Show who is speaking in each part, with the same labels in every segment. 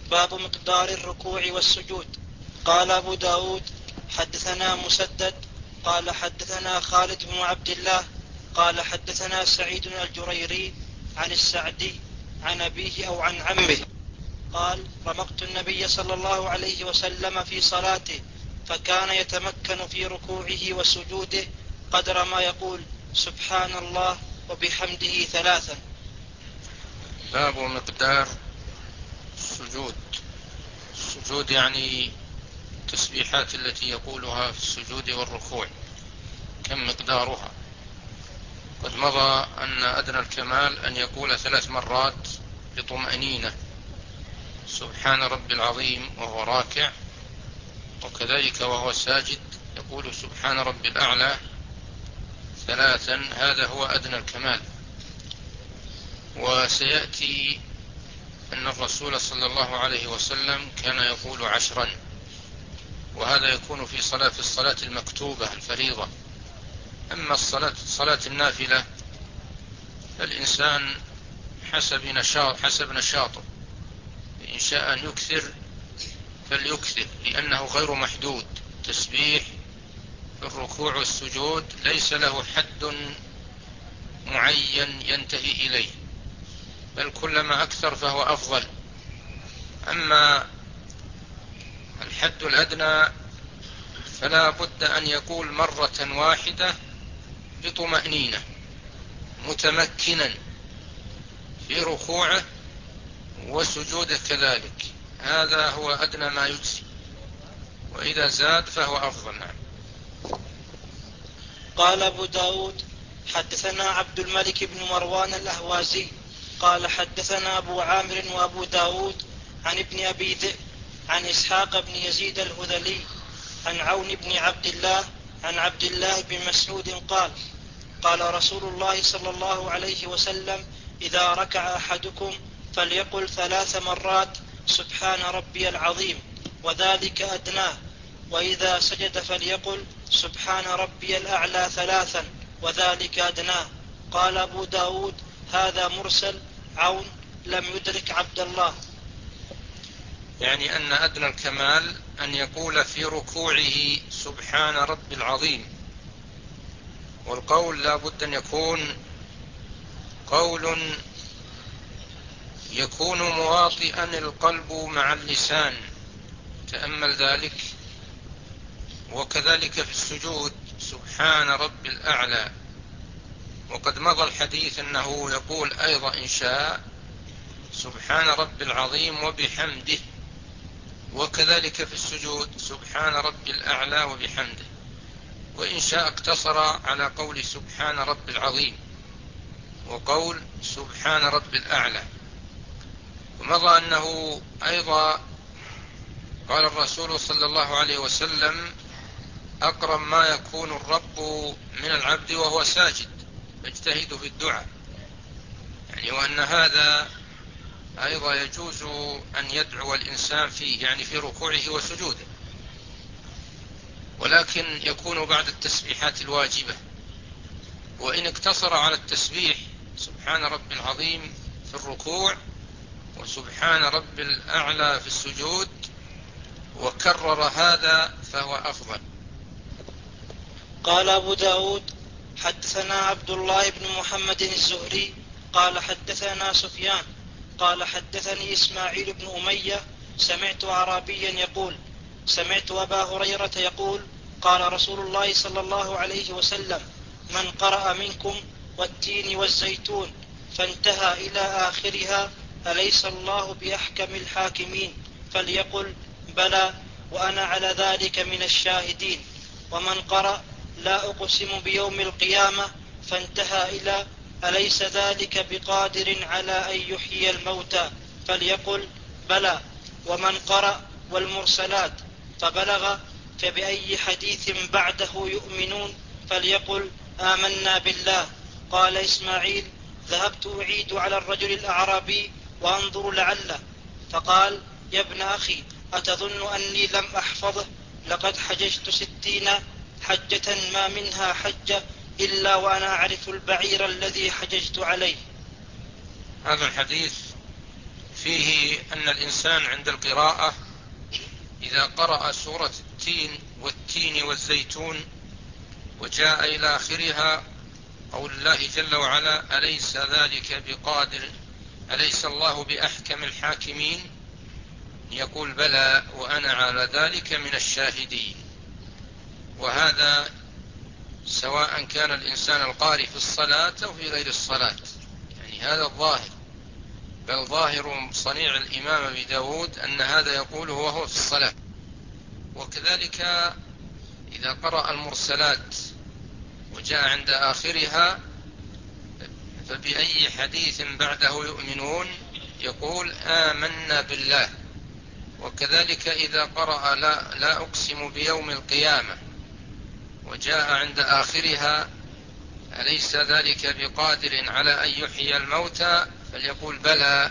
Speaker 1: باب مقدار الركوع والسجود. قال أبو داود حدثنا مسدد قال حدثنا خالد بن عبد الله قال حدثنا سعيد الجريري عن السعدي عن أبيه أو عن عمه قال رمقت النبي صلى الله عليه وسلم في صلاته فكان يتمكن في ركوعه وسجوده قدر ما يقول سبحان الله وبحمده 3.
Speaker 2: باب مقدار السجود. السجود يعني التسبيحات التي يقولها في السجود والركوع، كم مقدارها؟ قد مضى أن أدنى الكمال أن يقول 3 مرات بطمأنينة سبحان ربي العظيم وهو راكع، وكذلك وهو ساجد يقول سبحان ربي الأعلى 3. هذا هو أدنى الكمال. وسيأتي أن الرسول صلى الله عليه وسلم كان يقول 10، وهذا يكون في الصلاة المكتوبة الفريضة. أما صلاة النافلة فالإنسان حسب نشاطه، إن شاء أن يكثر فليكثر لأنه غير محدود. تسبيح في الركوع والسجود ليس له حد معين ينتهي إليه، بل كلما أكثر فهو أفضل. أما الحد الأدنى فلا بد أن يقول مرة واحدة بطمأنينة متمكنا في ركوعه وسجوده كذلك، هذا هو أدنى ما يجزي، وإذا زاد فهو أفضل. نعم.
Speaker 1: قال أبو داود حدثنا عبد الملك بن مروان الأهوازي قال حدثنا أبو عامر وأبو داود عن ابن أبي ذئب عن إسحاق بن يزيد الهذلي عن عون بن عبد الله عن عبد الله بن مسعود قال قال رسول الله صلى الله عليه وسلم إذا ركع أحدكم فليقل 3 مرات سبحان ربي العظيم وذلك أدناه، وإذا سجد فليقل سبحان ربي الأعلى 3 وذلك أدناه. قال أبو داود هذا مرسل، عون لم يدرك عبد الله.
Speaker 2: يعني أن أدنى الكمال أن يقول في ركوعه سبحان ربي العظيم، والقول لا بد أن يكون قول يكون مواطئا القلب مع اللسان، تأمل ذلك. وكذلك في السجود سبحان ربي الأعلى، وقد مضى الحديث أنه يقول أيضا إن شاء سبحان ربي العظيم وبحمده، وكذلك في السجود سبحان ربي الأعلى وبحمده، وإن شاء اقتصر على قول سبحان ربي العظيم وقول سبحان ربي الأعلى. ومضى أنه أيضا قال الرسول صلى الله عليه وسلم أقرب ما يكون الرب من العبد وهو ساجد فاجتهدوا في الدعاء، يعني وأن هذا أيضا يجوز أن يدعو الإنسان فيه، يعني في ركوعه وسجوده، ولكن يكون بعد التسبيحات الواجبة. وإن اقتصر على التسبيح سبحان ربي العظيم في الركوع وسبحان ربي الأعلى في السجود وكرر هذا فهو أفضل.
Speaker 1: قال أبو داود حدثنا عبد الله بن محمد الزهري قال حدثنا سفيان قال حدثني إسماعيل بن أمية سمعت أعرابيا يقول سمعت أبا هريرة يقول قال رسول الله صلى الله عليه وسلم من قرأ منكم والتين والزيتون فانتهى إلى آخرها أليس الله بأحكم الحاكمين فليقل بلى وأنا على ذلك من الشاهدين. ومن قرأ لا أقسم بيوم القيامة فانتهى إلى أليس ذلك بقادر على أن يحيي الموتى فليقل بلى. ومن قرأ والمرسلات فبلغ فبأي حديث بعده يؤمنون فليقل آمنا بالله. قال إسماعيل ذهبت أعيد على الرجل الأعرابي وأنظر لعله، فقال يا ابن أخي أتظن أني لم أحفظه؟ لقد حججت 60 حجة ما منها حجة إلا وأنا أعرف البعير الذي حججت عليه.
Speaker 2: هذا الحديث فيه أن الإنسان عند القراءة إذا قرأ سورة التين والتين والزيتون وجاء إلى آخرها قول الله جل وعلا أليس ذلك بقادر أليس الله بأحكم الحاكمين، يقول بلى وأنا على ذلك من الشاهدين. وهذا سواء كان الإنسان القارئ في الصلاة أو في غير الصلاة، يعني هذا الظاهر، بل ظاهر صنيع الإمام أبي داود أن هذا يقوله وهو في الصلاة. وكذلك إذا قرأ المرسلات وجاء عند آخرها فبأي حديث بعده يؤمنون يقول آمنا بالله. وكذلك إذا قرأ لا أقسم بيوم القيامة وجاء عند آخرها أليس ذلك بقادر على أن يحيي الموتى فليقول بلى.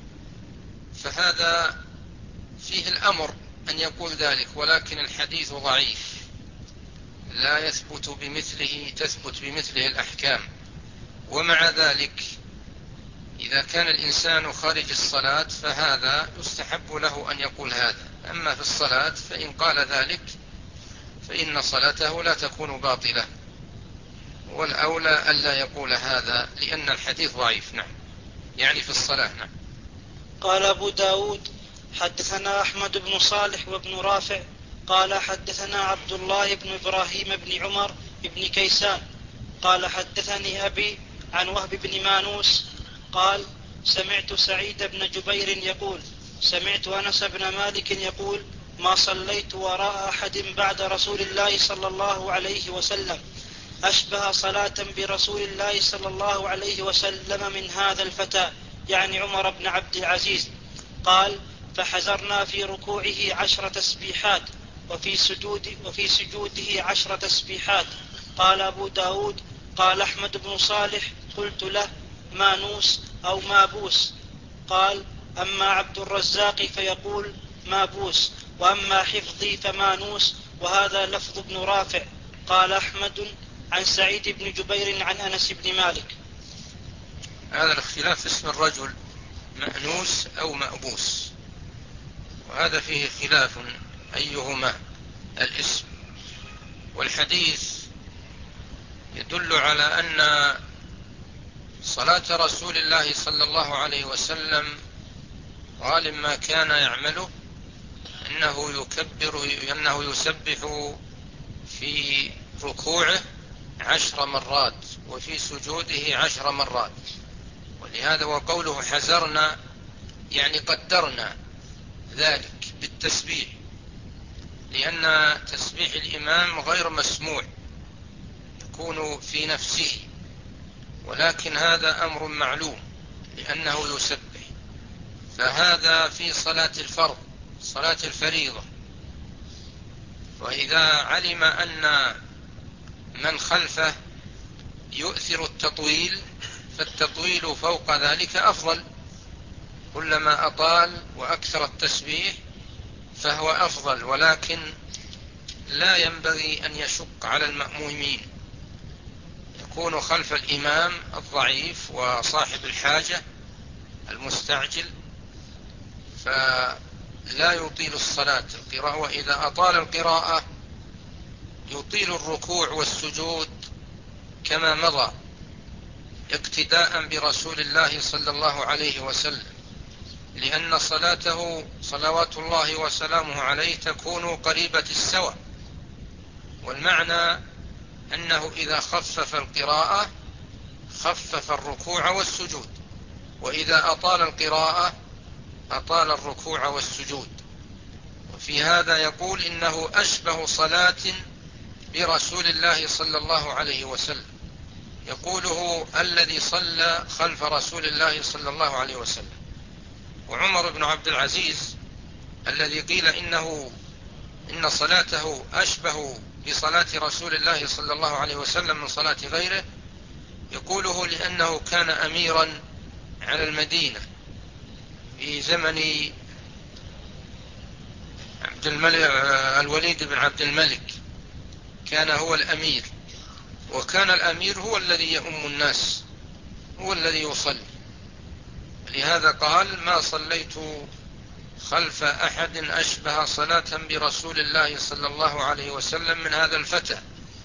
Speaker 2: فهذا فيه الأمر أن يقول ذلك، ولكن الحديث ضعيف لا يثبت تثبت بمثله الأحكام. ومع ذلك إذا كان الإنسان خارج الصلاة فهذا يستحب له أن يقول هذا، أما في الصلاة فإن قال ذلك فإن صلاته لا تكون باطلة، والأولى ألا يقول هذا لأن الحديث ضعيف. نعم، يعني في الصلاة. نعم.
Speaker 1: قال أبو داود حدثنا أحمد بن صالح وابن رافع قال حدثنا عبد الله بن إبراهيم بن عمر بن كيسان قال حدثني أبي عن وهب بن مانوس قال سمعت سعيد بن جبير يقول سمعت أنس بن مالك يقول ما صليت وراء أحد بعد رسول الله صلى الله عليه وسلم أشبه صلاة برسول الله صلى الله عليه وسلم من هذا الفتى، يعني عمر بن عبد العزيز. قال فحزرنا في ركوعه 10 تسبيحات وفي سجوده 10 تسبيحات. قال أبو داود قال أحمد بن صالح قلت له مانوس أو مابوس. قال أما عبد الرزاق فيقول مابوس، وأما حفظي فمانوس، وهذا لفظ ابن رافع. قال أحمد عن سعيد بن جبير عن أنس بن مالك.
Speaker 2: هذا الاختلاف في اسم الرجل مأنوس أو مأبوس، وهذا فيه خلاف أيهما الاسم. والحديث يدل على أن صلاة رسول الله صلى الله عليه وسلم غالب ما كان يعمله أنه يسبح في ركوعه 10 مرات وفي سجوده 10 مرات. ولهذا وقوله حزرنا يعني قدرنا ذلك بالتسبيح، لأن تسبيح الإمام غير مسموع يكون في نفسه، ولكن هذا أمر معلوم لأنه يسبح. فهذا في صلاة الفرض، صلاة الفريضة. وإذا علم أن من خلفه يؤثر التطويل فالتطويل فوق ذلك أفضل، كلما أطال وأكثر التسبيح فهو أفضل، ولكن لا ينبغي أن يشق على المأمومين، يكون خلف الإمام الضعيف وصاحب الحاجة المستعجل فلا يطيل الصلاة القراءة، وإذا أطال القراءة يطيل الركوع والسجود كما مضى اقتداء برسول الله صلى الله عليه وسلم، لأن صلاته صلوات الله وسلامه عليه تكون قريبة السواء. والمعنى أنه إذا خفف القراءة خفف الركوع والسجود، وإذا أطال القراءة أطال الركوع والسجود. وفي هذا يقول إنه أشبه صلاة برسول الله صلى الله عليه وسلم، يقوله الذي صلى خلف رسول الله صلى الله عليه وسلم. وعمر بن عبد العزيز الذي قيل إن صلاته أشبه بصلاة رسول الله صلى الله عليه وسلم من صلاة غيره، يقوله لأنه كان أميرا على المدينة في زمن الوليد بن عبد الملك، كان هو الأمير، وكان الأمير هو الذي يؤم الناس، هو الذي يصلي. ولهذا قال: ما صليت خلف أحد أشبه صلاة برسول الله صلى الله عليه وسلم من هذا الفتى.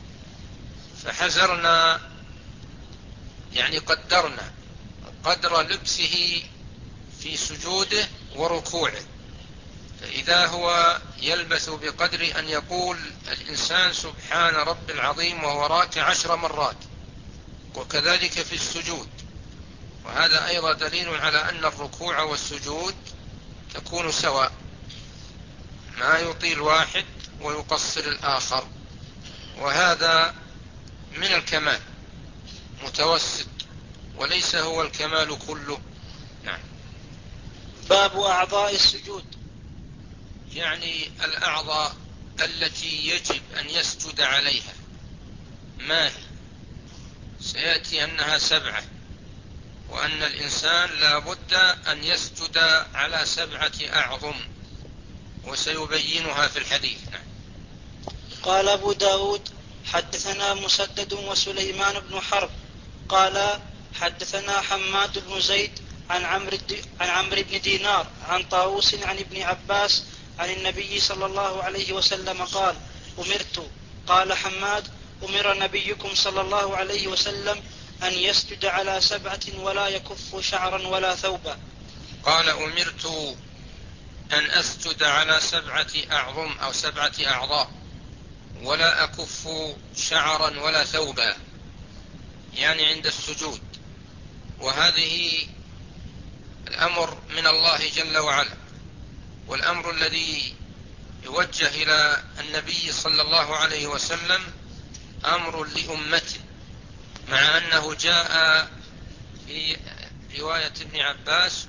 Speaker 2: فحذرنا، يعني قدرنا قدر لبسه في سجوده وركوعه، فإذا هو يلبث بقدر أن يقول الإنسان سبحان رب العظيم وهو راكع 10 مرات، وكذلك في السجود. وهذا أيضا دليل على أن الركوع والسجود تكون سواء، ما يطيل واحد ويقصر الآخر، وهذا من الكمال، متوسط وليس هو الكمال كله. نعم.
Speaker 1: باب أعضاء السجود.
Speaker 2: يعني الأعضاء التي يجب أن يسجد عليها ما هي؟ سيأتي أنها 7، وأن الإنسان لا بد أن يسجد على 7 أعظم، وسيبينها في الحديث. نعم.
Speaker 1: قال أبو داود: حدثنا مسدد وسليمان بن حرب قال حدثنا حماد بن زيد عن عمرو بن دينار عن طاووس عن ابن عباس عن النبي صلى الله عليه وسلم قال: أمرت. قال حماد: أمر نبيكم صلى الله عليه وسلم أن يسجد على 7 ولا يكف شعرا ولا ثوبا.
Speaker 2: قال: أمرت أن أسجد على 7 أعظم أو 7 أعضاء، ولا أكف شعرا ولا ثوبا، يعني عند السجود. وهذه الأمر من الله جل وعلا، والأمر الذي يوجه إلى النبي صلى الله عليه وسلم أمر لأمته، مع أنه جاء في رواية ابن عباس: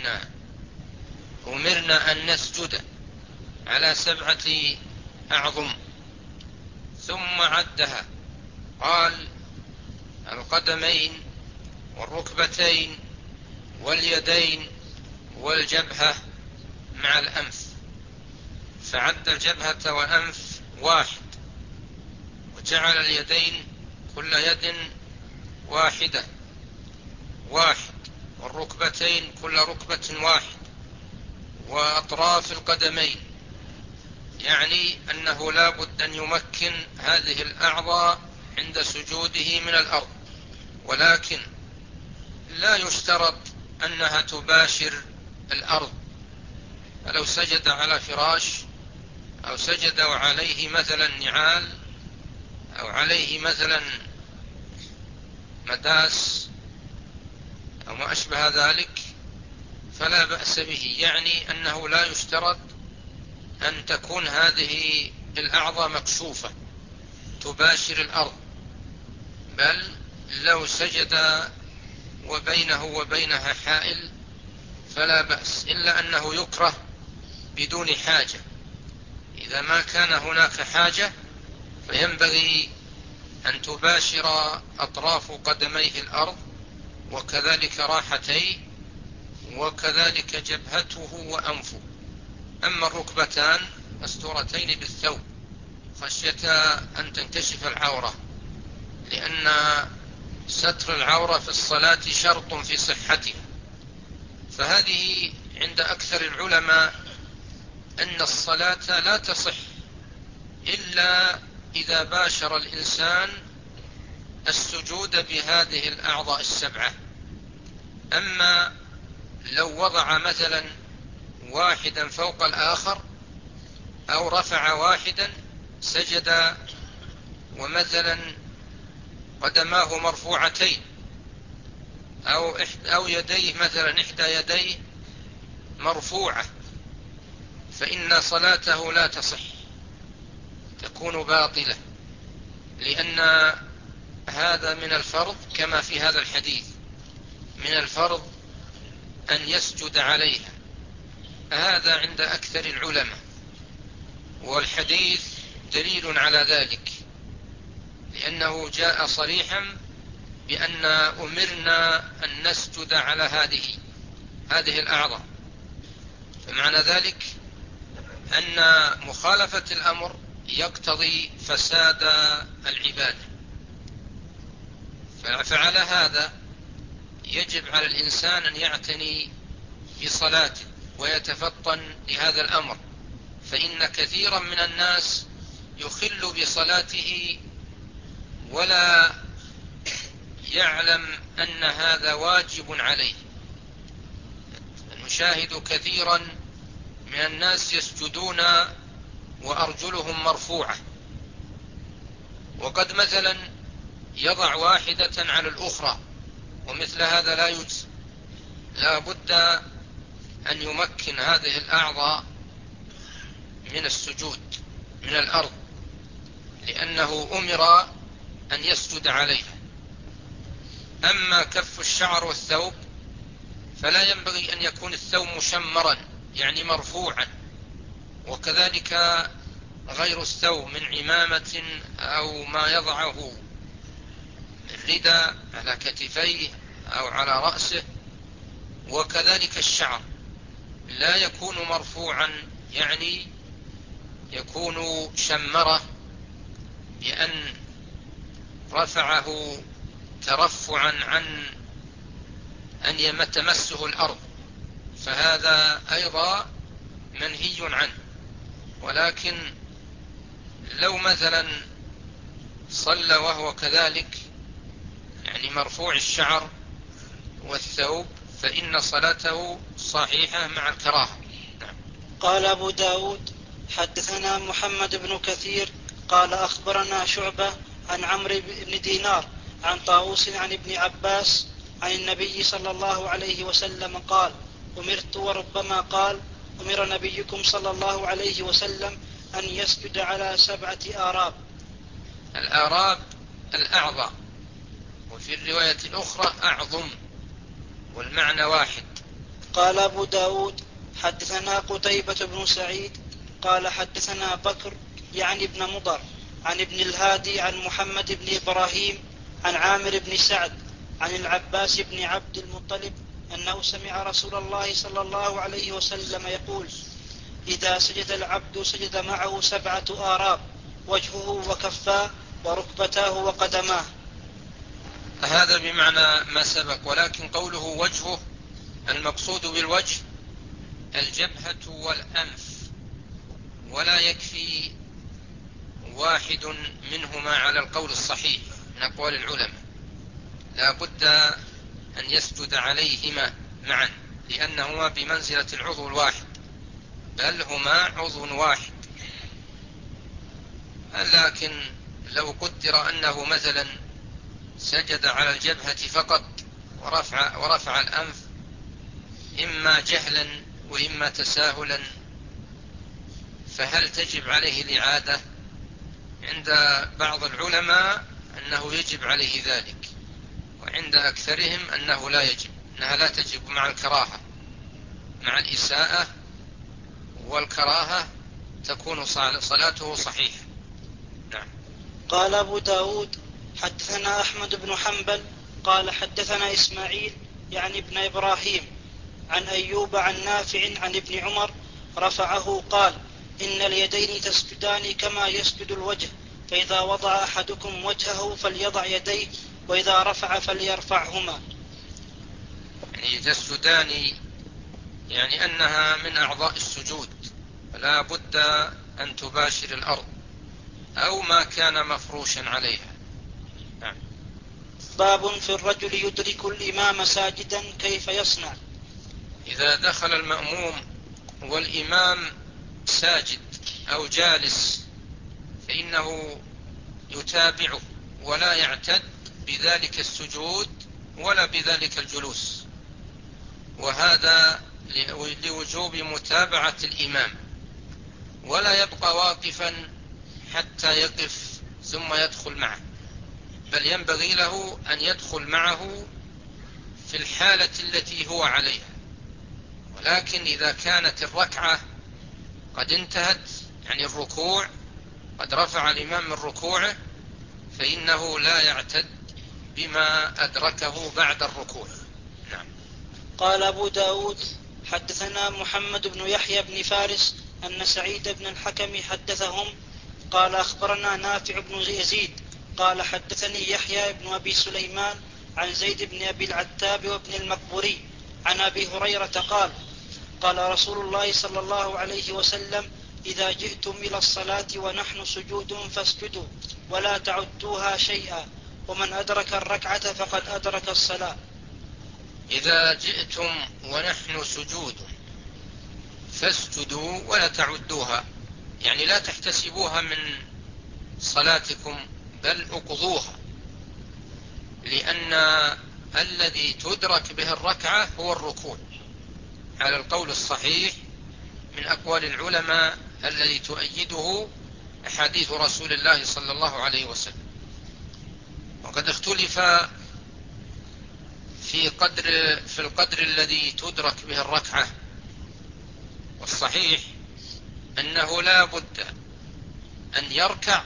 Speaker 2: أمرنا أن نسجد على 7 أعظم، ثم عدها، قال: القدمين والركبتين واليدين والجبهة مع الأنف، فعد الجبهة والأنف 1، وجعل اليدين كل يد واحدة 1، والركبتين كل ركبة 1، وأطراف القدمين، يعني أنه لا بد أن يمكن هذه الأعضاء عند سجوده من الأرض، ولكن لا يشترط أنها تباشر الأرض. فلو سجد على فراش، أو سجد وعليه مثلا نعال، أو عليه مثلا مداس أو ما أشبه ذلك، فلا بأس به، يعني أنه لا يشترط أن تكون هذه الأعضاء مكشوفة تباشر الأرض، بل لو سجد وبينه وبينها حائل فلا بأس، إلا أنه يكره بدون حاجة. إذا ما كان هناك حاجة فينبغي أن تباشر أطراف قدميه الأرض، وكذلك راحتيه، وكذلك جبهته وأنفه. أما الركبتان مستورتين بالثوب خشية أن تنكشف العورة، لأن ستر العورة في الصلاة شرط في صحتها. فهذه عند أكثر العلماء أن الصلاة لا تصح إلا إذا باشر الإنسان السجود بهذه الأعضاء 7. أما لو وضع مثلا واحدا فوق الآخر، أو رفع واحدا سجد ومثلا قدماه مرفوعتين، أو يديه مثلا إحدى يديه مرفوعة، فإن صلاته لا تصح، تكون باطلة، لأن هذا من الفرض، كما في هذا الحديث من الفرض أن يسجد عليها. هذا عند أكثر العلماء، والحديث دليل على ذلك، لأنه جاء صريحا بأن أمرنا أن نسجد على هذه الأعضاء. فمعنى ذلك أن مخالفة الأمر يقتضي فساد العبادة. فعلى هذا يجب على الإنسان أن يعتني بصلاته ويتفطن لهذا الأمر، فإن كثيرا من الناس يخل بصلاته ولا يعلم أن هذا واجب عليه. نشاهد كثيرا من الناس يسجدون وأرجلهم مرفوعة، وقد مثلا يضع واحدة على الأخرى، ومثل هذا لا يجزي. لا بد أن يمكن هذه الأعضاء من السجود من الأرض، لأنه أمر أن يسجد عليها. أما كف الشعر والثوب فلا ينبغي أن يكون الثوب مشمرا يعني مرفوعا، وكذلك غير الثوب من عمامة أو ما يضعه الرداء على كتفيه أو على رأسه، وكذلك الشعر لا يكون مرفوعا يعني يكون شمره بأن رفعه ترفعا عن أن يتمسه الأرض، فهذا أيضا منهي عنه. ولكن لو مثلا صلى وهو كذلك يعني مرفوع الشعر والثوب فإن صلاته صحيحة مع الكراهة. نعم.
Speaker 1: قال أبو داود حدثنا محمد بن كثير قال أخبرنا شعبة عن عمرو بن دينار عن طاووس عن ابن عباس عن النبي صلى الله عليه وسلم قال: أمرت، وربما قال: أمر نبيكم صلى الله عليه وسلم أن يسجد على 7 آراب.
Speaker 2: الآراب الأعظم، وفي الرواية الأخرى أعظم، والمعنى واحد.
Speaker 1: قال أبو داود حدثنا قتيبة بن سعيد قال حدثنا بكر يعني ابن مضر عن ابن الهادي عن محمد بن إبراهيم عن عامر بن سعد عن العباس بن عبد المطلب أنه سمع رسول الله صلى الله عليه وسلم يقول: إذا سجد العبد سجد معه 7 آراب، وجهه وكفاه وركبتاه وقدماه.
Speaker 2: هذا بمعنى ما سبق، ولكن قوله وجهه المقصود بالوجه الجبهة والأنف، ولا يكفي واحد منهما على القول الصحيح من أقوال العلماء، لا بد أن يسجد عليهما معا، لأنهما بمنزلة العضو الواحد، بل هما عضو واحد. لكن لو قدر أنه مثلا سجد على الجبهة فقط ورفع الأنف إما جهلا وإما تساهلا، فهل تجب عليه الإعادة؟ عند بعض العلماء أنه يجب عليه ذلك، وعند أكثرهم أنه لا يجب، أنها لا تجب مع الكراهة، مع الإساءة والكراهة تكون صلاته صحيحة. نعم.
Speaker 1: قال أبو داود حدثنا أحمد بن حنبل قال حدثنا إسماعيل يعني ابن إبراهيم عن أيوب عن نافع عن ابن عمر رفعه قال: إن اليدين تسجدان كما يسجد الوجه، فإذا وضع أحدكم وجهه فليضع يديه، وإذا رفع فليرفعهما.
Speaker 2: يعني تسجدان يعني أنها من أعضاء السجود، فلا بد أن تباشر الأرض أو ما كان مفروشا عليها. نعم.
Speaker 1: باب في الرجل يدرك الإمام ساجدا كيف يصنع.
Speaker 2: إذا دخل المأموم والإمام ساجد أو جالس فإنه يتابعه ولا يعتد بذلك السجود ولا بذلك الجلوس، وهذا لوجوب متابعة الإمام، ولا يبقى واقفا حتى يقف ثم يدخل معه، بل ينبغي له أن يدخل معه في الحالة التي هو عليها. ولكن إذا كانت الركعة قد انتهت، يعني الركوع قد رفع الإمام من ركوعه، فإنه لا يعتد بما أدركه بعد الركوع. نعم.
Speaker 1: قال أبو داود حدثنا محمد بن يحيى بن فارس أن سعيد بن الحكم حدثهم قال أخبرنا نافع بن يزيد قال حدثني يحيى بن أبي سليمان عن زيد بن أبي العتاب وابن المقبوري عن أبي هريرة قال قال رسول الله صلى الله عليه وسلم إذا جئتم إلى الصلاة ونحن سجود فاسجدوا ولا تعدوها شيئا ومن أدرك الركعة فقد أدرك الصلاة.
Speaker 2: إذا جئتم ونحن سجود فاسجدوا ولا تعدوها، يعني لا تحتسبوها من صلاتكم بل اقضوها، لأن الذي تدرك به الركعة هو الركوع على القول الصحيح من أقوال العلماء الذي تؤيده أحاديث رسول الله صلى الله عليه وسلم. وقد اختلف في القدر الذي تدرك به الركعة، والصحيح أنه لا بد أن يركع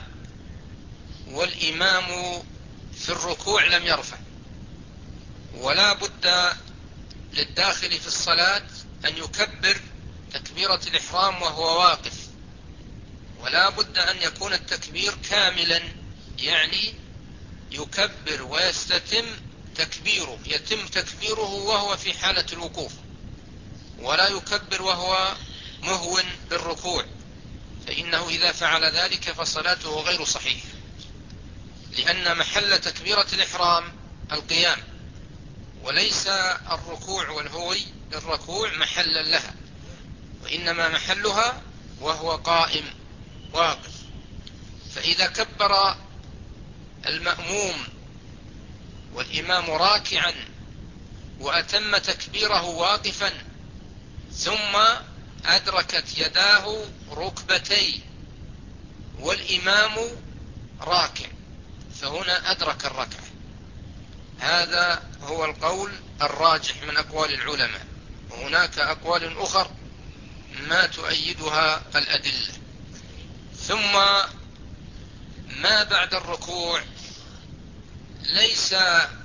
Speaker 2: والإمام في الركوع لم يرفع، ولا بد للداخل في الصلاة أن يكبر تكبيرة الإحرام وهو واقف، ولا بد أن يكون التكبير كاملا، يعني يكبر ويستتم تكبيره، يتم تكبيره وهو في حالة الوقوف، ولا يكبر وهو مهون بالركوع، فإنه إذا فعل ذلك فصلاته غير صحيحة، لأن محل تكبيرة الإحرام القيام، وليس الركوع والهوي للركوع محلا لها، وإنما محلها وهو قائم واقف. فإذا كبر المأموم والإمام راكعا وأتم تكبيره واقفا ثم أدركت يداه ركبتي والإمام راكع، فهنا أدرك الركعة. هذا هو القول الراجح من أقوال العلماء، وهناك أقوال أخر ما تؤيدها الأدلة. ثم ما بعد الركوع ليس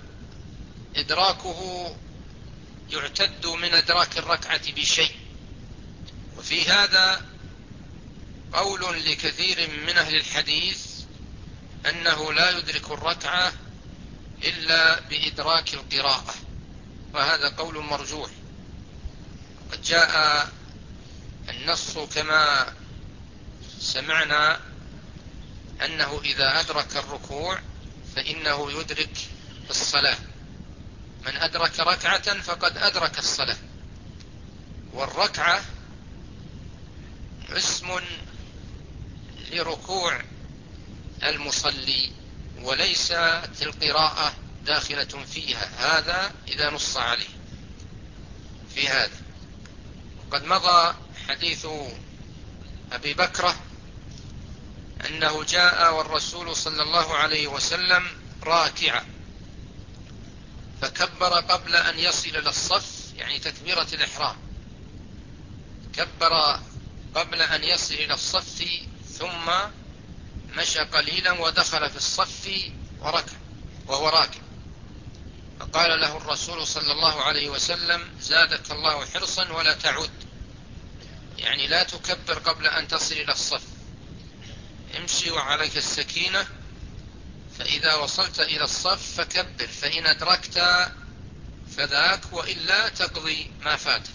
Speaker 2: إدراكه يعتد من إدراك الركعة بشيء، وفي هذا قول لكثير من أهل الحديث أنه لا يدرك الركعة إلا بإدراك القراءة، وهذا قول مرجوح. قد جاء النص كما سمعنا أنه إذا أدرك الركوع فإنه يدرك الصلاة، من أدرك ركعة فقد أدرك الصلاة، والركعة اسم لركوع المصلي وليست القراءة داخلة فيها، هذا إذا نص عليه في هذا. وقد مضى حديث أبي بكرة أنه جاء والرسول صلى الله عليه وسلم راكعا فكبر قبل أن يصل إلى الصف، يعني تكبيرة الإحرام، كبر قبل أن يصل إلى الصف ثم مشى قليلا ودخل في الصف وركع وهو راكع، فقال له الرسول صلى الله عليه وسلم زادك الله حرصا ولا تعد، يعني لا تكبر قبل أن تصل إلى الصف، امشي وعليك السكينة، فإذا وصلت إلى الصف فكبر، فإن أدركت فذاك وإلا تقضي ما فاتك.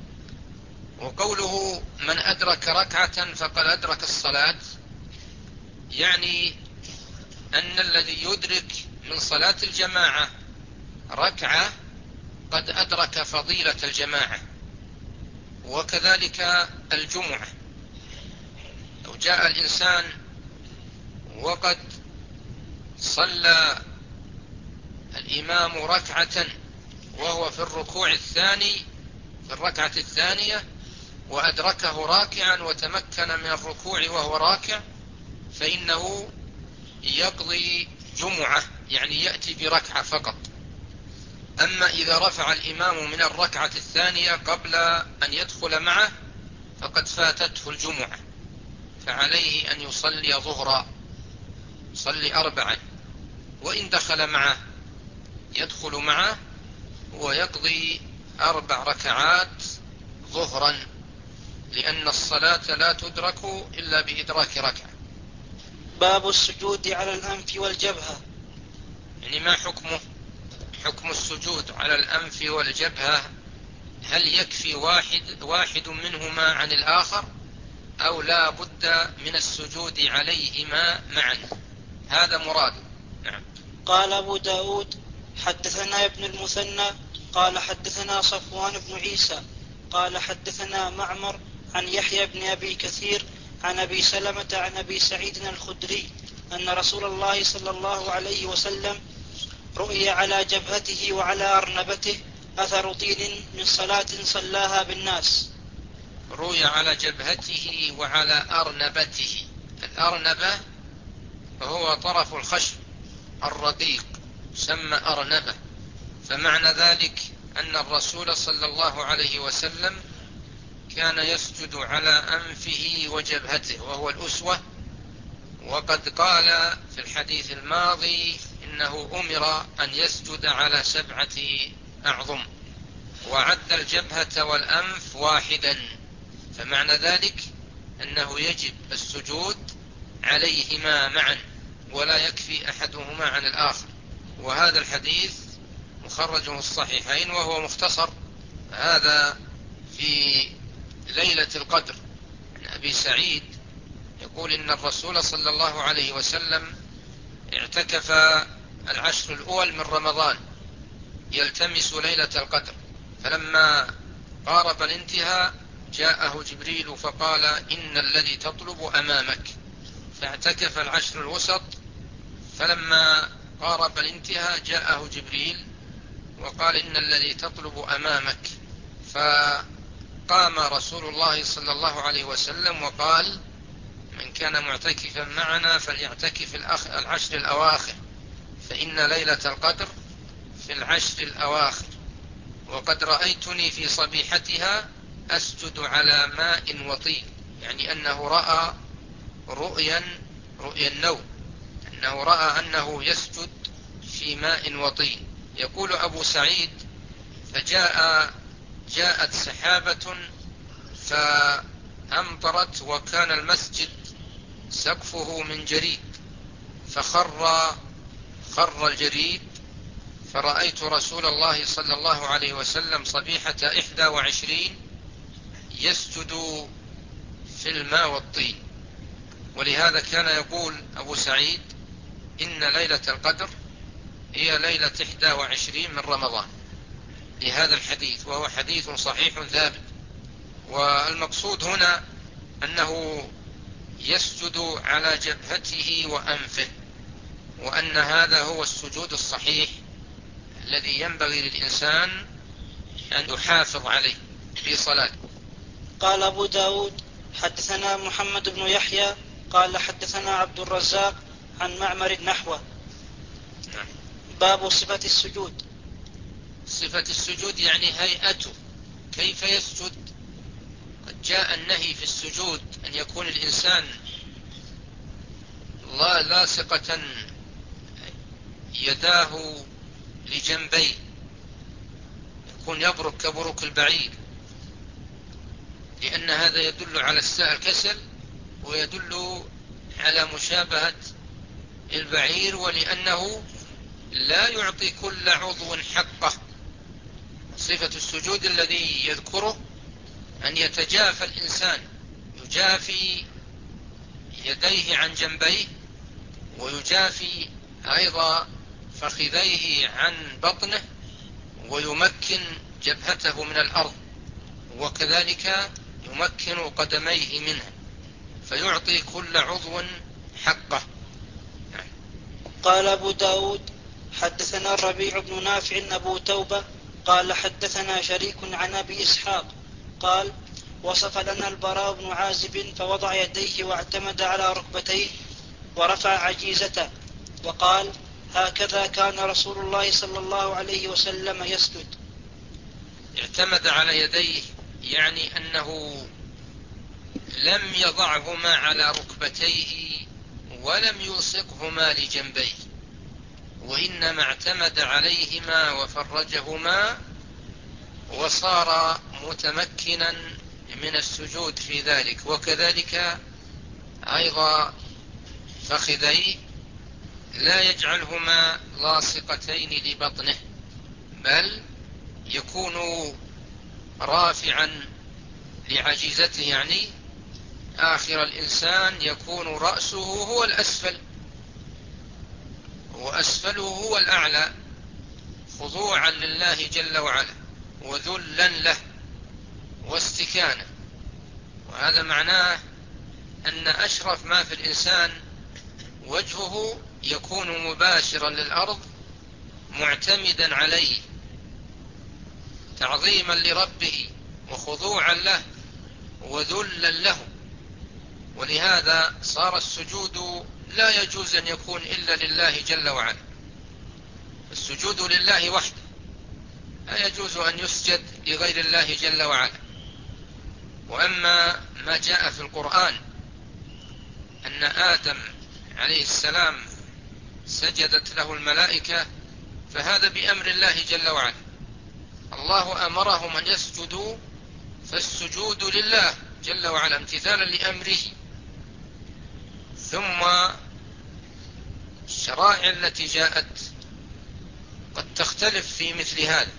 Speaker 2: وقوله من أدرك ركعة فقد أدرك الصلاة، يعني أن الذي يدرك من صلاة الجماعة ركعة قد أدرك فضيلة الجماعة، وكذلك الجمعة. لو جاء الإنسان وقد صلى الإمام ركعة وهو في الركوع الثاني في الركعة الثانية وأدركه راكعا وتمكن من الركوع وهو راكع، فإنه يقضي جمعة، يعني يأتي بركعة فقط. أما إذا رفع الإمام من الركعة الثانية قبل أن يدخل معه فقد فاتته الجمعة، فعليه أن يصلي ظهرا، يصلي 4، وإن دخل معه يدخل معه ويقضي 4 ركعات ظهرا، لأن الصلاة لا تدرك إلا بإدراك ركعة.
Speaker 1: باب السجود على الأنف والجبهة.
Speaker 2: يعني ما حكمه؟ حكم السجود على الأنف والجبهة، هل يكفي واحد منهما عن الآخر أو لا بد من السجود عليهما معا؟ هذا مراد. نعم.
Speaker 1: قال أبو داود حدثنا ابن المثنى قال حدثنا صفوان بن عيسى قال حدثنا معمر عن يحيى بن أبي كثير عن أبي سلمة عن أبي سعيد الخدري أن رسول الله صلى الله عليه وسلم رؤي على جبهته وعلى أرنبته أثر طين من صلاة صلاها بالناس.
Speaker 2: رؤي على جبهته وعلى أرنبته. الأرنبة هو طرف الخشب الرقيق يسمى أرنبة، فمعنى ذلك أن الرسول صلى الله عليه وسلم كان يسجد على أنفه وجبهته وهو الأسوة. وقد قال في الحديث الماضي إنه أمر أن يسجد على 7 أعظم، وعد الجبهة والأنف واحدا، فمعنى ذلك أنه يجب السجود عليهما معا ولا يكفي أحدهما عن الآخر. وهذا الحديث مخرجه الصحيحين وهو مختصر. هذا في ليلة القدر عن أبي سعيد يقول إن الرسول صلى الله عليه وسلم اعتكف 10 الأول من رمضان يلتمس ليلة القدر، فلما قارب الانتهاء جاءه جبريل فقال إن الذي تطلب أمامك، فاعتكف 10 الوسط، فلما قارب الانتهاء جاءه جبريل وقال إن الذي تطلب أمامك، فقام رسول الله صلى الله عليه وسلم وقال من كان معتكفا معنا فليعتكف 10 الأواخر، فإن ليلة القدر في 10 الأواخر، وقد رأيتني في صبيحتها أسجد على ماء وطين، يعني أنه رأى رؤيا النوم، أنه رأى أنه يسجد في ماء وطين. يقول أبو سعيد جاءت سحابة فأمطرت وكان المسجد سقفه من جريد، فخر الجريد، فرأيت رسول الله صلى الله عليه وسلم صبيحة 21 يسجد في الماء والطين. ولهذا كان يقول أبو سعيد إن ليلة القدر هي ليلة 21 من رمضان لهذا الحديث، وهو حديث صحيح ثابت. والمقصود هنا أنه يسجد على جبهته وأنفه، وأن هذا هو السجود الصحيح الذي ينبغي للإنسان أن يحافظ عليه في صلاته.
Speaker 1: قال أبو داود حدثنا محمد بن يحيى قال حدثنا عبد الرزاق عن معمر نحوه. باب صفة السجود.
Speaker 2: صفة السجود يعني هيئته، كيف يسجد. قد جاء النهي في السجود أن يكون الإنسان لاصقة يداه لجنبيه، يكون يبرك كبرك البعير، لأن هذا يدل على الكسل ويدل على مشابهة البعير، ولأنه لا يعطي كل عضو حقه. صفة السجود الذي يذكره أن يتجافى الإنسان، يجافي يديه عن جنبيه، ويجافي أيضا فخذيه عن بطنه، ويمكن جبهته من الأرض، وكذلك يمكن قدميه منها، فيعطي كل عضو حقه.
Speaker 1: قال أبو داود حدثنا الربيع بن نافع أبو توبة قال حدثنا شريك عن أبي إسحاق قال وصف لنا البراء بن عازب فوضع يديه واعتمد على ركبتيه ورفع عجيزته وقال هكذا كان رسول الله صلى الله عليه وسلم يسجد.
Speaker 2: اعتمد على يديه يعني أنه لم يضعهما على ركبتيه ولم يلصقهما لجنبيه، وإنما اعتمد عليهما وفرجهما، وصار متمكنا من السجود في ذلك. وكذلك أيضا فخذيه لا يجعلهما لاصقتين لبطنه، بل يكون رافعا لعجيزته، يعني آخر الإنسان يكون رأسه هو الأسفل وأسفله هو الأعلى، خضوعا لله جل وعلا وذلا له واستكانة. وهذا معناه أن أشرف ما في الإنسان وجهه يكون مباشرا للأرض معتمدا عليه، تعظيما لربه وخضوعا له وذلا له. ولهذا صار السجود لا يجوز أن يكون إلا لله جل وعلا، السجود لله وحده، لا يجوز أن يسجد لغير الله جل وعلا. وأما ما جاء في القرآن أن آدم عليه السلام سجدت له الملائكة فهذا بأمر الله جل وعلا، الله أمرهم أن يسجدوا، فالسجود لله جل وعلا امتثالا لأمره. ثم الشرائع التي جاءت قد تختلف في مثل هذا.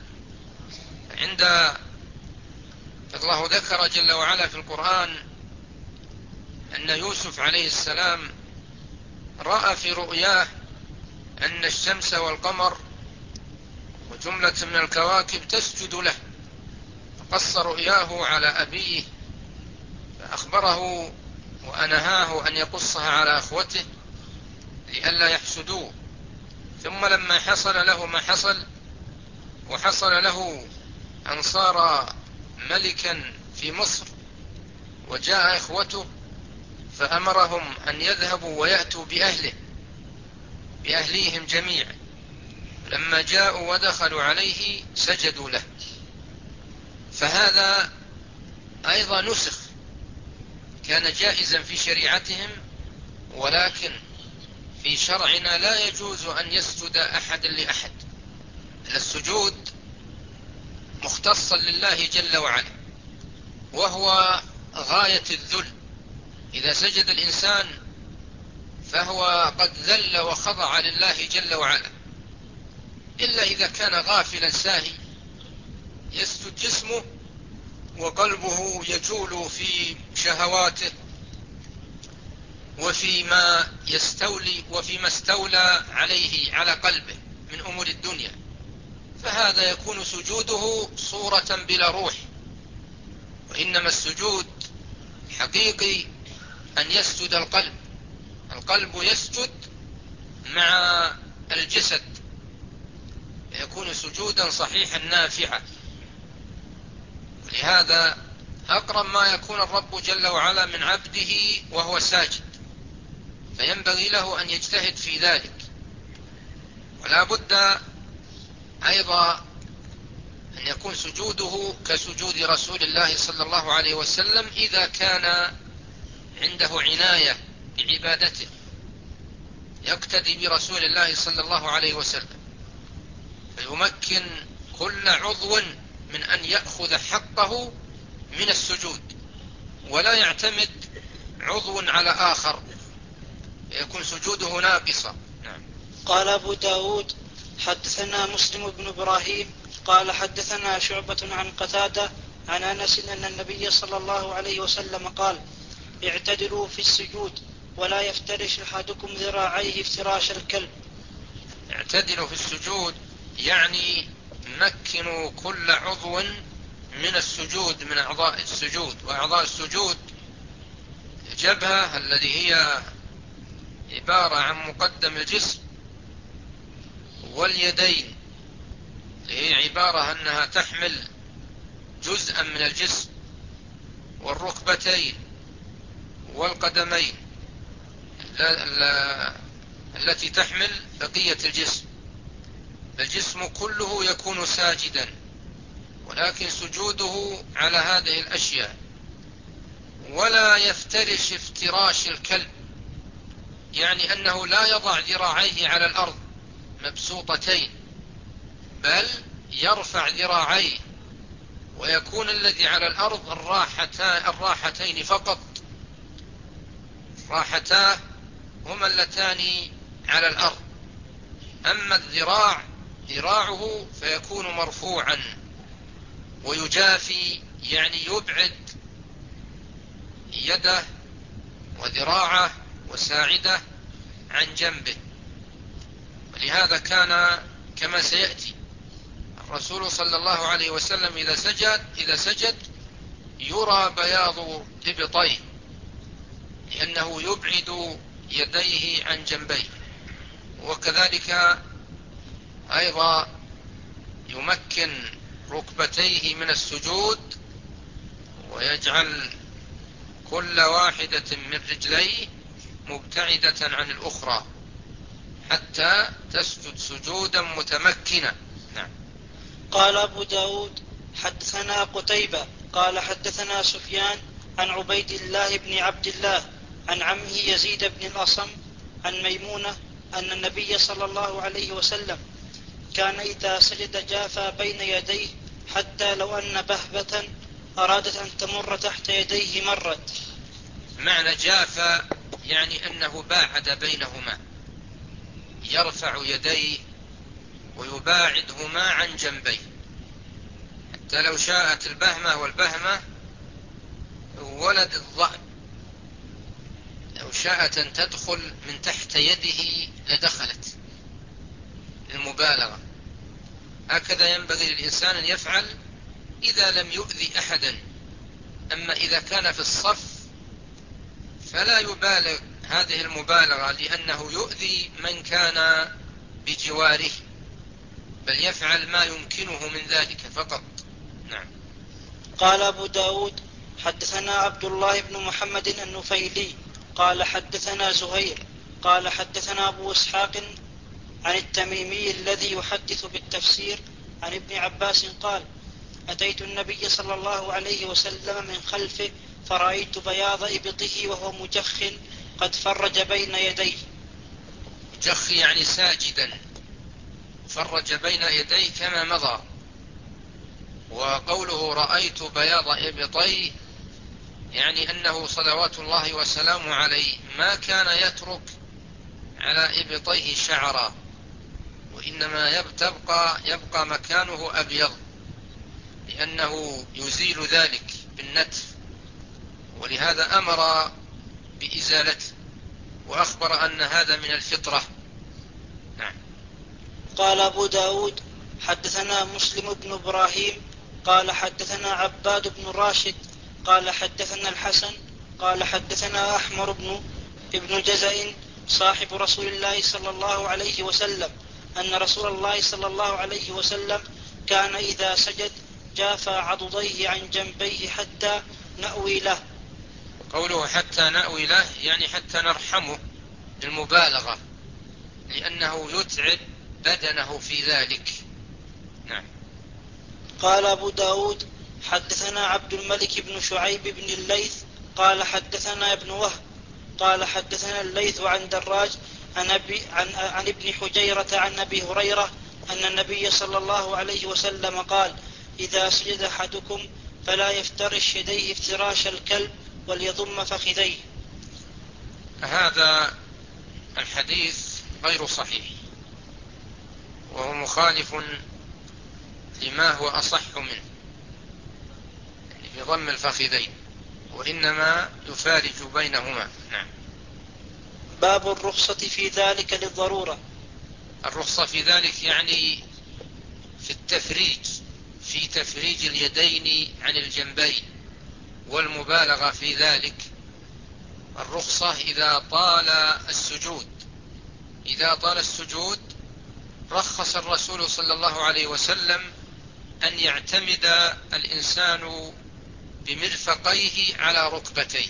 Speaker 2: الله ذكر جل وعلا في القرآن أن يوسف عليه السلام رأى في رؤياه أن الشمس والقمر وجملة من الكواكب تسجد له، فقص رؤياه على أبيه فأخبره وأنهاه أن يقصها على أخوته لئلا يحسدوه. ثم لما حصل له ما حصل وحصل له أن صار ملكا في مصر وجاء إخوته فأمرهم أن يذهبوا ويأتوا بأهليهم جميعا. لما جاءوا ودخلوا عليه سجدوا له، فهذا أيضا نسخ، كان جائزا في شريعتهم، ولكن في شرعنا لا يجوز أن يسجد أحد لأحد، السجود مختصا لله جل وعلا وهو غاية الذل. إذا سجد الإنسان فهو قد ذل وخضع لله جل وعلا، إلا إذا كان غافلا ساهي يسجد جسمه وقلبه يجول في شهواته وفيما استولى عليه على قلبه من أمور الدنيا، فهذا يكون سجوده صورة بلا روح. وإنما السجود حقيقي أن يسجد القلب يسجد مع الجسد، يكون سجودا صحيحا نافعا. ولهذا أقرب ما يكون الرب جل وعلا من عبده وهو ساجد، فينبغي له أن يجتهد في ذلك. ولا بد أيضا أن يكون سجوده كسجود رسول الله صلى الله عليه وسلم إذا كان عنده عناية بعبادته، يقتدي برسول الله صلى الله عليه وسلم، فيمكن كل عضو من أن يأخذ حقه من السجود، ولا يعتمد عضو على آخر، يكون سجوده ناقصا. نعم.
Speaker 1: قال أبو داود حدثنا مسلم بن إبراهيم قال حدثنا شعبة عن قتادة عن أنس أن النبي صلى الله عليه وسلم قال: اعتدلوا في السجود ولا يفترش أحدكم ذراعيه افتراش الكلب.
Speaker 2: اعتدلوا في السجود يعني مكنوا كل عضو من السجود، من أعضاء السجود. وأعضاء السجود الجبهة الذي هي عبارة عن مقدم الجسم، واليدين هي عبارة أنها تحمل جزءا من الجسم، والركبتين والقدمين التي تحمل بقية الجسم. الجسم كله يكون ساجدا، ولكن سجوده على هذه الأشياء. ولا يفترش افتراش الكلب، يعني أنه لا يضع ذراعيه على الأرض مبسوطتين، بل يرفع ذراعيه، ويكون الذي على الأرض الراحتين فقط، راحتاه هما اللتان على الأرض، أما الذراع ذراعه فيكون مرفوعا، ويجافي يعني يبعد يده وذراعه وساعده عن جنبه. ولهذا كان كما سيأتي الرسول صلى الله عليه وسلم إذا سجد يرى بياض إبطيه، لأنه يبعد يديه عن جنبيه. وكذلك أيضا يمكن ركبتيه من السجود، ويجعل كل واحدة من رجليه مبتعدة عن الأخرى حتى تسجد سجودا متمكنا. نعم.
Speaker 1: قال أبو داود حدثنا قتيبة قال حدثنا سفيان عن عبيد الله بن عبد الله عن عمه يزيد بن الأصم عن ميمونة أن النبي صلى الله عليه وسلم كان إذا سجد جافى بين يديه حتى لو أن بهبة أرادت أن تمر تحت يديه مرت.
Speaker 2: معنى جافى يعني أنه باعد بينهما، يرفع يديه ويباعدهما عن جنبيه، حتى لو شاءت البهمة والبهمة ولد الضأن لو شاءت أن تدخل من تحت يده لدخلت، المبالغة. هكذا ينبغي للإنسان أن يفعل إذا لم يؤذي أحدا. أما إذا كان في الصف فلا يبالغ هذه المبالغة، لأنه يؤذي من كان بجواره، بل يفعل ما يمكنه من ذلك فقط. نعم.
Speaker 1: قال أبو داود حدثنا عبد الله بن محمد النفيلي قال حدثنا زهير قال حدثنا أبو إسحاق عن التميمي الذي يحدث بالتفسير عن ابن عباس قال أتيت النبي صلى الله عليه وسلم من خلفه فرأيت بياض إبطه وهو مجخ قد فرج بين يديه.
Speaker 2: مجخ يعني ساجدا، فرج بين يديه كما مضى. وقوله رأيت بياض إبطيه يعني أنه صلوات الله وسلامه عليه ما كان يترك على إبطيه شعرا، وإنما يبقى مكانه أبيض، لأنه يزيل ذلك بالنتف، ولهذا أمر بإزالته وأخبر أن هذا من الفطرة. نعم.
Speaker 1: قال أبو داود حدثنا مسلم بن إبراهيم قال حدثنا عباد بن راشد قال حدثنا الحسن قال حدثنا أحمر ابن جزء صاحب رسول الله صلى الله عليه وسلم أن رسول الله صلى الله عليه وسلم كان إذا سجد جافى عضديه عن جنبيه حتى نأوي له.
Speaker 2: قوله حتى نأوي له يعني حتى نرحمه بالمبالغة، لأنه يتعب بدنه في ذلك. نعم.
Speaker 1: قال أبو داود حدثنا عبد الملك بن شعيب بن الليث قال حدثنا ابن وهب قال حدثنا الليث عن دراج عن ابن حجيرة عن أبي هريرة أن النبي صلى الله عليه وسلم قال إذا سجد أحدكم فلا يفترش يديه افتراش الكلب وليضم فخذيه.
Speaker 2: هذا الحديث غير صحيح، وهو مخالف لما هو أصح منه، يعني في ضم الفخذين، وإنما يفارج بينهما. نعم.
Speaker 1: باب الرخصة في ذلك للضرورة.
Speaker 2: الرخصة في ذلك يعني في تفريج اليدين عن الجنبين، والمبالغة في ذلك. الرخصة إذا طال السجود رخص الرسول صلى الله عليه وسلم أن يعتمد الإنسان بمرفقيه على ركبتيه،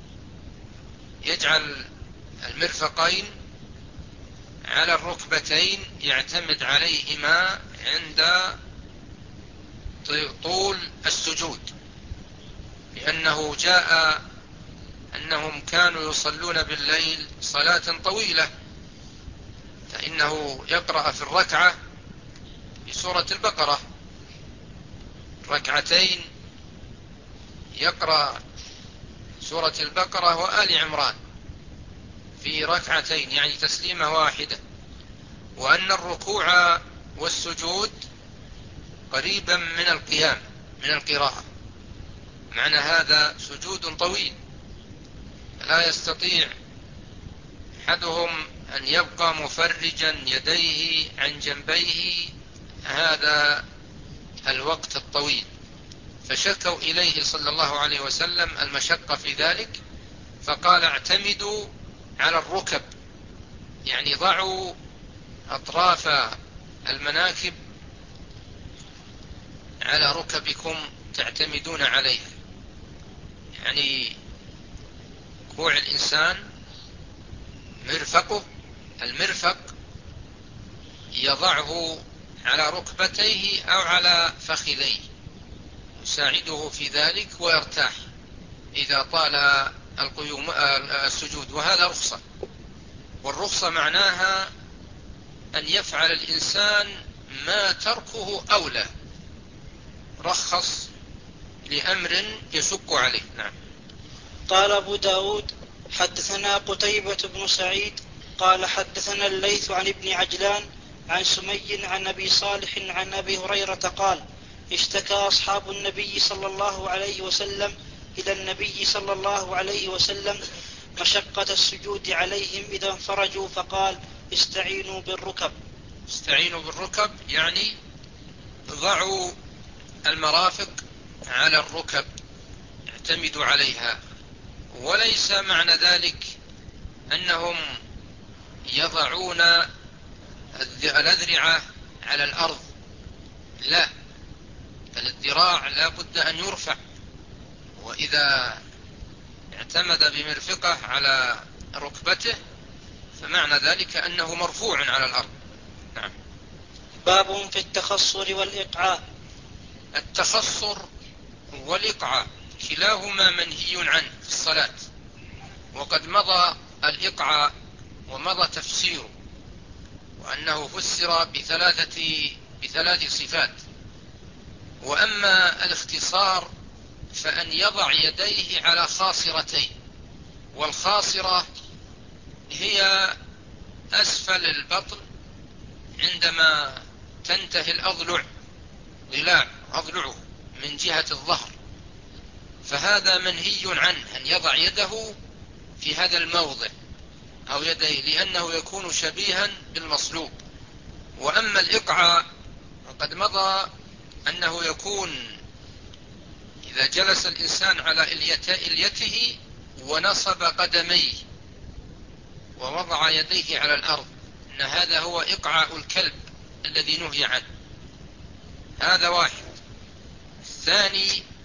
Speaker 2: يجعل المرفقين على الركبتين يعتمد عليهما عند طول السجود، لأنه جاء أنهم كانوا يصلون بالليل صلاة طويلة، فإنه يقرأ في الركعة بسورة البقرة ركعتين، يقرأ سورة البقرة وآل عمران في ركعتين، يعني تسليمة واحدة. وأن الركوع والسجود قريبا من القيام من القراءة. معنى هذا سجود طويل لا يستطيع أحدهم أن يبقى مفرجا يديه عن جنبيه هذا الوقت الطويل، فشكوا إليه صلى الله عليه وسلم المشقة في ذلك، فقال اعتمدوا على الركب، يعني ضعوا أطراف المناكب على ركبكم تعتمدون عليها. يعني كوع الإنسان المرفق يضعه على ركبتيه أو على فخذيه يساعده في ذلك ويرتاح إذا طال السجود، وهذا رخصة. والرخصة معناها أن يفعل الإنسان ما تركه أولى، رخص لأمر يشق عليه. نعم.
Speaker 1: قال أبو داود حدثنا قتيبة بن سعيد قال حدثنا الليث عن ابن عجلان عن سمي عن أبي صالح عن أبي هريرة قال اشتكى أصحاب النبي صلى الله عليه وسلم إلى النبي صلى الله عليه وسلم مشقة السجود عليهم إذا انفرجوا، فقال استعينوا بالركب
Speaker 2: يعني ضعوا المرافق على الركب، اعتمدوا عليها. وليس معنى ذلك أنهم يضعون الأذرعة على الأرض، لا، الذراع لا بد أن يرفع، وإذا اعتمد بمرفقه على ركبته فمعنى ذلك أنه مرفوع على الأرض. نعم.
Speaker 1: باب في التخصر والإقعاء.
Speaker 2: التخصر والإقعاء كلاهما منهي عنه في الصلاة، وقد مضى الإقعاء ومضى تفسيره، وأنه فسر بثلاث صفات. وأما الاختصار فأن يضع يديه على خاصرتين، والخاصرة هي أسفل البطن عندما تنتهي الأضلع، أضلعه من جهة الظهر، فهذا منهي عنه أن يضع يده في هذا الموضع أو يديه، لأنه يكون شبيها بالمصلوب. وأما الإقعاء فقد مضى أنه يكون إذا جلس الإنسان على إليته ونصب قدميه ووضع يديه على الأرض، إن هذا هو إقعاء الكلب الذي نهي عنه. هذا واحد. الثاني